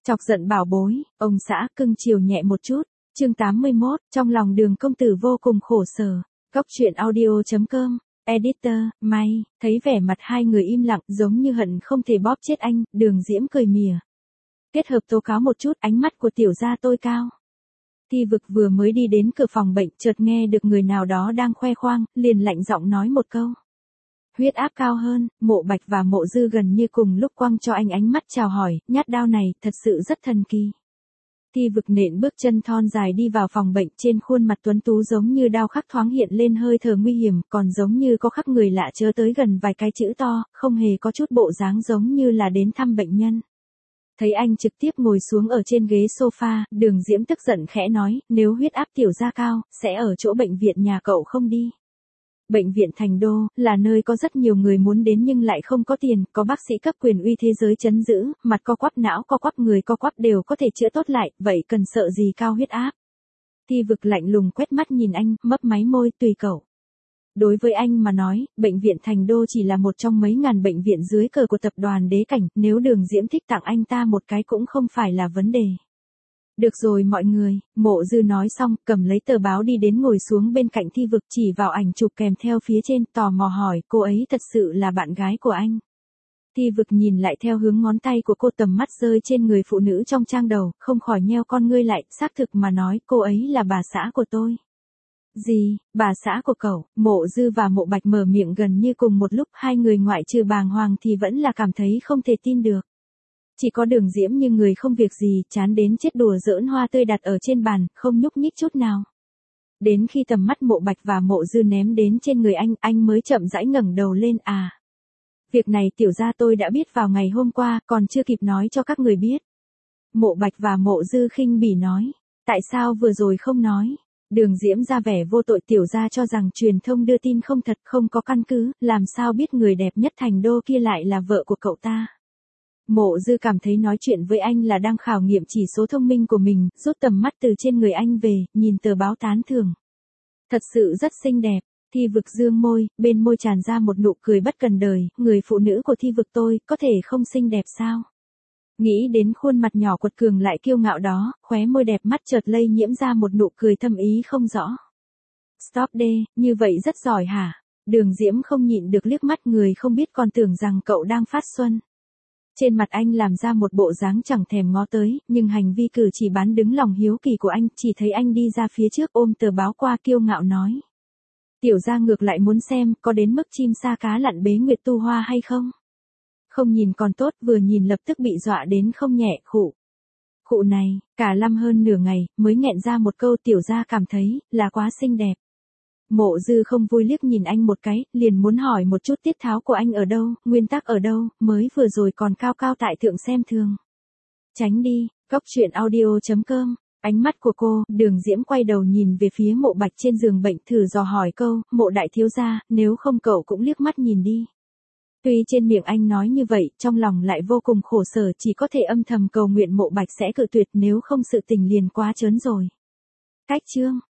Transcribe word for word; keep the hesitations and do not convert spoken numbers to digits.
Chọc giận bảo bối, ông xã cưng chiều nhẹ một chút. Chương tám mươi mốt, trong lòng Đường công tử vô cùng khổ sở. Góc truyện audio chấm com. Editor, May, thấy vẻ mặt hai người im lặng giống như hận không thể bóp chết anh, Đường Diễm cười mỉa. Kết hợp tố cáo một chút, ánh mắt của tiểu gia tôi cao. Thi Vực vừa mới đi đến cửa phòng bệnh, chợt nghe được người nào đó đang khoe khoang, liền lạnh giọng nói một câu. Huyết áp cao hơn, Mộ Bạch và Mộ Dư gần như cùng lúc quăng cho anh ánh mắt chào hỏi, nhát đao này thật sự rất thần kỳ. Thi Vực nện bước chân thon dài đi vào phòng bệnh, trên khuôn mặt tuấn tú giống như đao khắc thoáng hiện lên hơi thở nguy hiểm, còn giống như có khắc người lạ chớ tới gần vài cái chữ to, không hề có chút bộ dáng giống như là đến thăm bệnh nhân. Thấy anh trực tiếp ngồi xuống ở trên ghế sofa, Đường Diễm tức giận khẽ nói, nếu huyết áp tiểu gia cao, sẽ ở chỗ bệnh viện nhà cậu không đi. Bệnh viện Thành Đô, là nơi có rất nhiều người muốn đến nhưng lại không có tiền, có bác sĩ cấp quyền uy thế giới chấn giữ, mặt co quắp não co quắp người co quắp đều có thể chữa tốt lại, vậy cần sợ gì cao huyết áp. Thi Vực lạnh lùng quét mắt nhìn anh, mấp máy môi, tùy cậu. Đối với anh mà nói, bệnh viện Thành Đô chỉ là một trong mấy ngàn bệnh viện dưới cờ của tập đoàn Đế Cảnh, nếu Đường Diễm thích tặng anh ta một cái cũng không phải là vấn đề. Được rồi mọi người, Mộ Dư nói xong, cầm lấy tờ báo đi đến ngồi xuống bên cạnh Thi Vực, chỉ vào ảnh chụp kèm theo phía trên, tò mò hỏi, cô ấy thật sự là bạn gái của anh. Thi Vực nhìn lại theo hướng ngón tay của cô, tầm mắt rơi trên người phụ nữ trong trang đầu, không khỏi nheo con ngươi lại, xác thực mà nói, cô ấy là bà xã của tôi. Gì, bà xã của cậu? Mộ Dư và Mộ Bạch mở miệng gần như cùng một lúc, hai người ngoại trừ bàng hoàng thì vẫn là cảm thấy không thể tin được. Chỉ có Đường Diễm như người không việc gì, chán đến chết đùa giỡn hoa tươi đặt ở trên bàn, không nhúc nhích chút nào. Đến khi tầm mắt Mộ Bạch và Mộ Dư ném đến trên người anh, anh mới chậm rãi ngẩng đầu lên. À, việc này tiểu gia tôi đã biết vào ngày hôm qua, còn chưa kịp nói cho các người biết. Mộ Bạch và Mộ Dư khinh bỉ nói, tại sao vừa rồi không nói? Đường Diễm ra vẻ vô tội, tiểu gia cho rằng truyền thông đưa tin không thật, không có căn cứ, làm sao biết người đẹp nhất Thành Đô kia lại là vợ của cậu ta. Mộ Dư cảm thấy nói chuyện với anh là đang khảo nghiệm chỉ số thông minh của mình, rút tầm mắt từ trên người anh về, nhìn tờ báo tán thưởng. Thật sự rất xinh đẹp. Thi Vực dương môi, bên môi tràn ra một nụ cười bất cần đời, người phụ nữ của Thi Vực tôi, có thể không xinh đẹp sao? Nghĩ đến khuôn mặt nhỏ quật cường lại kiêu ngạo đó, khóe môi đẹp mắt chợt lây nhiễm ra một nụ cười thâm ý không rõ. Stop đê, như vậy rất giỏi hả? Đường Diễm không nhịn được liếc mắt, người không biết còn tưởng rằng cậu đang phát xuân. Trên mặt anh làm ra một bộ dáng chẳng thèm ngó tới, nhưng hành vi cử chỉ bán đứng lòng hiếu kỳ của anh, chỉ thấy anh đi ra phía trước ôm tờ báo qua kiêu ngạo nói. Tiểu gia ngược lại muốn xem, có đến mức chim sa cá lặn bế nguyệt tu hoa hay không? Không nhìn còn tốt, vừa nhìn lập tức bị dọa đến không nhẹ, khụ. Khụ này, cả lăm hơn nửa ngày, mới nghẹn ra một câu, tiểu gia cảm thấy, là quá xinh đẹp. Mộ Dư không vui liếc nhìn anh một cái, liền muốn hỏi một chút tiết tháo của anh ở đâu, nguyên tắc ở đâu, mới vừa rồi còn cao cao tại thượng xem thường. Tránh đi, góc truyện audio chấm com. Ánh mắt của cô, Đường Diễm quay đầu nhìn về phía Mộ Bạch trên giường bệnh, thử dò hỏi câu, Mộ đại thiếu gia, nếu không cậu cũng liếc mắt nhìn đi. Tuy trên miệng anh nói như vậy, trong lòng lại vô cùng khổ sở, chỉ có thể âm thầm cầu nguyện Mộ Bạch sẽ cự tuyệt, nếu không sự tình liền quá trớn rồi. Cách chương